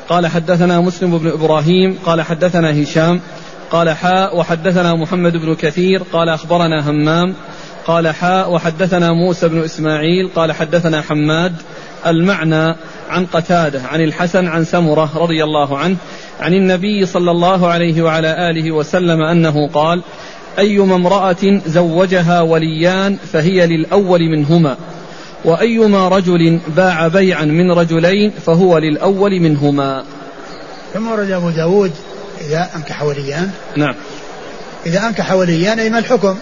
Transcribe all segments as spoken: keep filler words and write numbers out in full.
قال حدثنا مسلم بن إبراهيم قال حدثنا هشام قال حاء وحدثنا محمد بن كثير قال أخبرنا همام قال حاء وحدثنا موسى بن إسماعيل قال حدثنا حماد المعنى عن قتادة عن الحسن عن سمرة رضي الله عنه عن النبي صلى الله عليه وعلى آله وسلم أنه قال أيما امرأة زوجها وليان فهي للأول منهما وأيما رجل باع بيعا من رجلين فهو للأول منهما. ثم ورد أبو داود إذا أنكح وليان. نعم. إذا أنكح وليان أي ما الحكم؟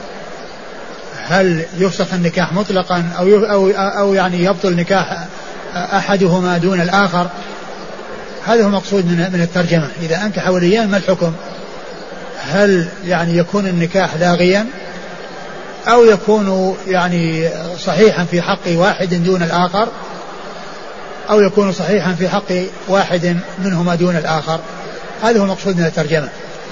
هل يفسخ النكاح مطلقا أو أو أو يعني يبطل نكاح أحدهما دون الآخر؟ هذا هو مقصود من من الترجمة. إذا أنكح وليان ما الحكم؟ هل يعني يكون النكاح لاغيا أو يكون يعني صحيحا في حق واحد دون الآخر أو يكون صحيحا في حق واحد منهما دون الآخر؟ هذا هو مقصود من الترجمة.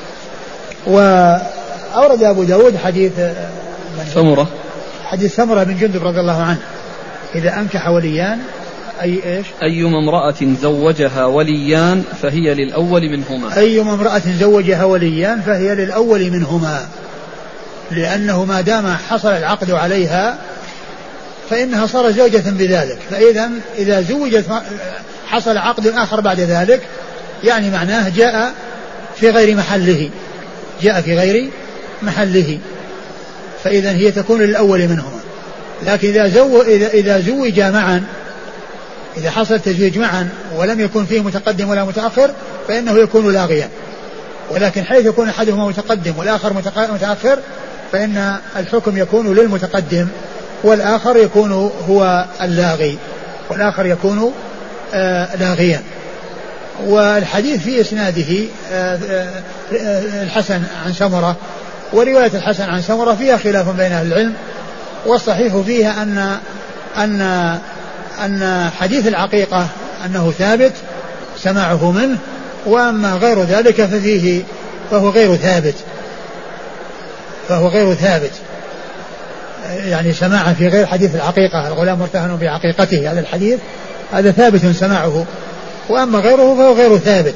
وأورد أبو داود حديث سمرة حديث سمرة بن جندب رضي الله عنه إذا أنكح وليان أي إيش؟ أيما امرأة زوجها وليان فهي للأول منهما. أيما امرأة زوجها وليان فهي للأول منهما، لأنه ما دام حصل العقد عليها فإنها صارت زوجة بذلك. فإذا إذا زوجت حصل عقد آخر بعد ذلك يعني معناه جاء في غير محله جاء في غير محله فإذا هي تكون للأول منهما. لكن إذا زو إذا إذا زوجا معا إذا حصل تزويج معا ولم يكن فيه متقدم ولا متأخر فإنه يكون لاغيا. ولكن حيث يكون أحدهما متقدم والآخر متأخر فإن الحكم يكون للمتقدم والآخر يكون هو اللاغي والآخر يكون آه لاغيا. والحديث في إسناده آه آه الحسن عن سمرة، ورواية الحسن عن سمرة فيها خلاف بين أهل العلم، والصحيح فيها أن أن أن حديث العقيقة أنه ثابت سماعه منه، وأما غير ذلك ففيه فهو غير ثابت فهو غير ثابت يعني سماعه في غير حديث العقيقة الغلام مرتهن بعقيقته، هذا الحديث هذا ثابت سماعه، وأما غيره فهو غير ثابت.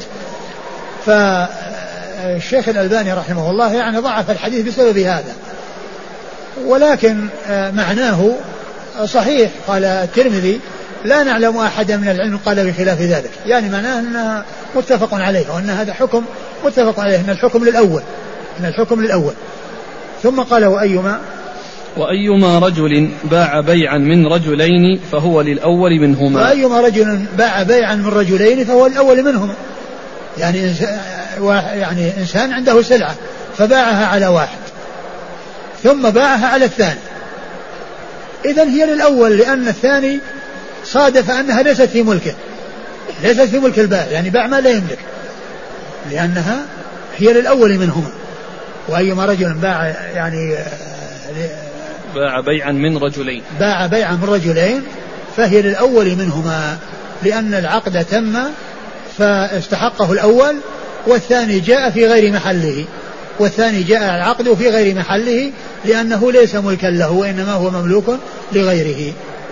فالشيخ الألباني رحمه الله يعني ضعف الحديث بسبب هذا، ولكن معناه صحيح. قال الترمذي لا نعلم أحدا من العلم قال بخلاف ذلك، يعني معناه أنه متفق عليه وأن هذا حكم متفق عليه، أن الحكم للأول أن الحكم للأول. ثم قال وأيما وأيما رجل باع بيعا من رجلين فهو للأول منهما. وأيما رجل باع بيعا من رجلين فهو الأول منهما، يعني إنسان, يعني إنسان عنده سلعة فباعها على واحد ثم باعها على الثاني، إذن هي للأول لأن الثاني صادف أنها ليست في ملكه ليست في ملك البائع، يعني باع ما لا يملك لأنها هي للأول منهما. وأيما رجل باع يعني باع بيعا من رجلين باع بيعا من رجلين فهي للأول منهما، لأن العقد تم فاستحقه الأول والثاني جاء في غير محله والثاني جاء العقد في غير محله لأنه ليس ملكا له وإنما هو مملوك لغيره.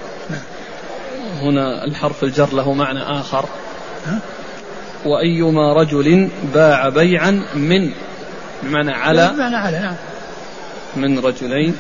هنا الحرف الجر له معنى آخر. ها؟ وأيما رجل باع بيعا من بمعنى على بمعنى على نعم من رجلين.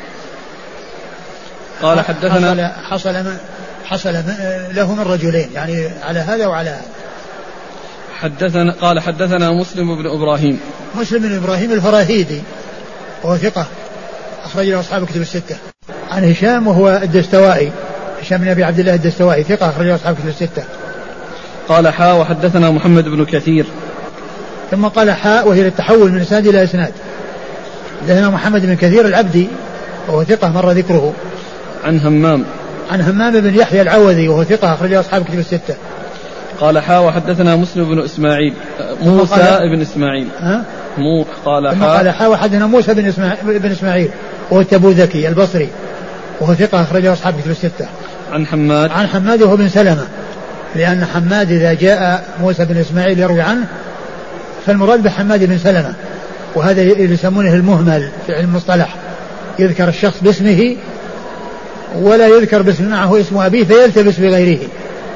قال حدثنا حصل حصل, حصل له من رجلين يعني على هذا وعلى هذا. حدثنا قال حدثنا مسلم بن إبراهيم مسلم بن إبراهيم الفراهيدي وهو ثقة أخرج له أصحاب كتب الستة. عن هشام وهو الدستوائي هشام بن أبي عبد الله الدستوائي ثقة أخرج له أصحاب كتب الستة. قال حاء وحدثنا محمد بن كثير ثم قال حاء وهي للتحول من إسناد إلى إسناد. حدثنا محمد بن كثير العبدي وهو ثقة مر ذكره. عن همام عن همام بن يحيى العوذي وهو ثقة أخرج له أصحاب كتب الستة. قال حاء وحدثنا مسلم بن إسماعيل موسى بن إسماعيل ها؟ مو قال حاء قال حاء وحدثنا موسى بن إسماعيل, بن إسماعيل وهو التبوذكي البصري وهو ثقة أخرج له أصحاب كتب الستة. عن حماد عن حماد وهو بن سلمة، لأن حماد إذا جاء موسى بن إسماعيل يروي عنه فالمراد بحماد بن سلمة، وهذا يسمونه المهمل في علم المصطلح، يذكر الشخص باسمه ولا يذكر باسم معه اسم أبيه فيلتبس بغيره،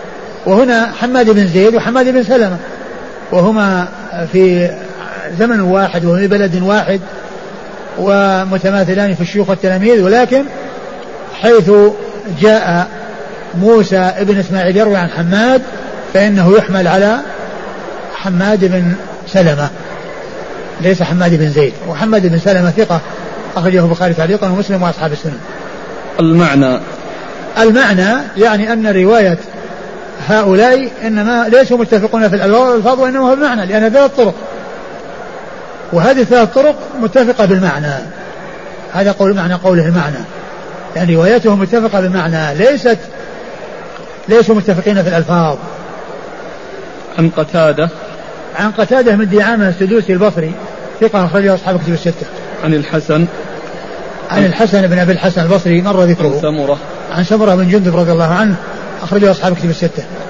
وهنا حماد بن زيد وحماد بن سلمة وهما في زمن واحد وفي بلد واحد ومتماثلان في الشيوخ والتلاميذ، ولكن حيث جاء موسى ابن إسماعيل يروي عن حماد فإنه يحمل على حماد بن سلمة ليس حماد بن زيد. وحماد بن سلمة ثقة أخرجه البخاري تعليقا ومسلم وأصحاب السنن. المعنى المعنى يعني أن رواية هؤلاء إنما ليسوا متفقون في الألفاظ وإنما هو المعنى، لأن ثلاث طرق وهذه الثلاث طرق متفقة بالمعنى. هذا قول معنى قوله المعنى، يعني روايتهم متفقة بالمعنى ليست ليسوا متفقين في الألفاظ. عن قتادة عن قتادة من دعامة السدوسي البصري ثقة أخرجه أصحاب كتب الستة. عن الحسن عن الحسن بن أبي الحسن البصري مر ذكره. عن سمرة عن سمرة بن جندب رضي الله عنه أخرجه أصحاب كتب الستة.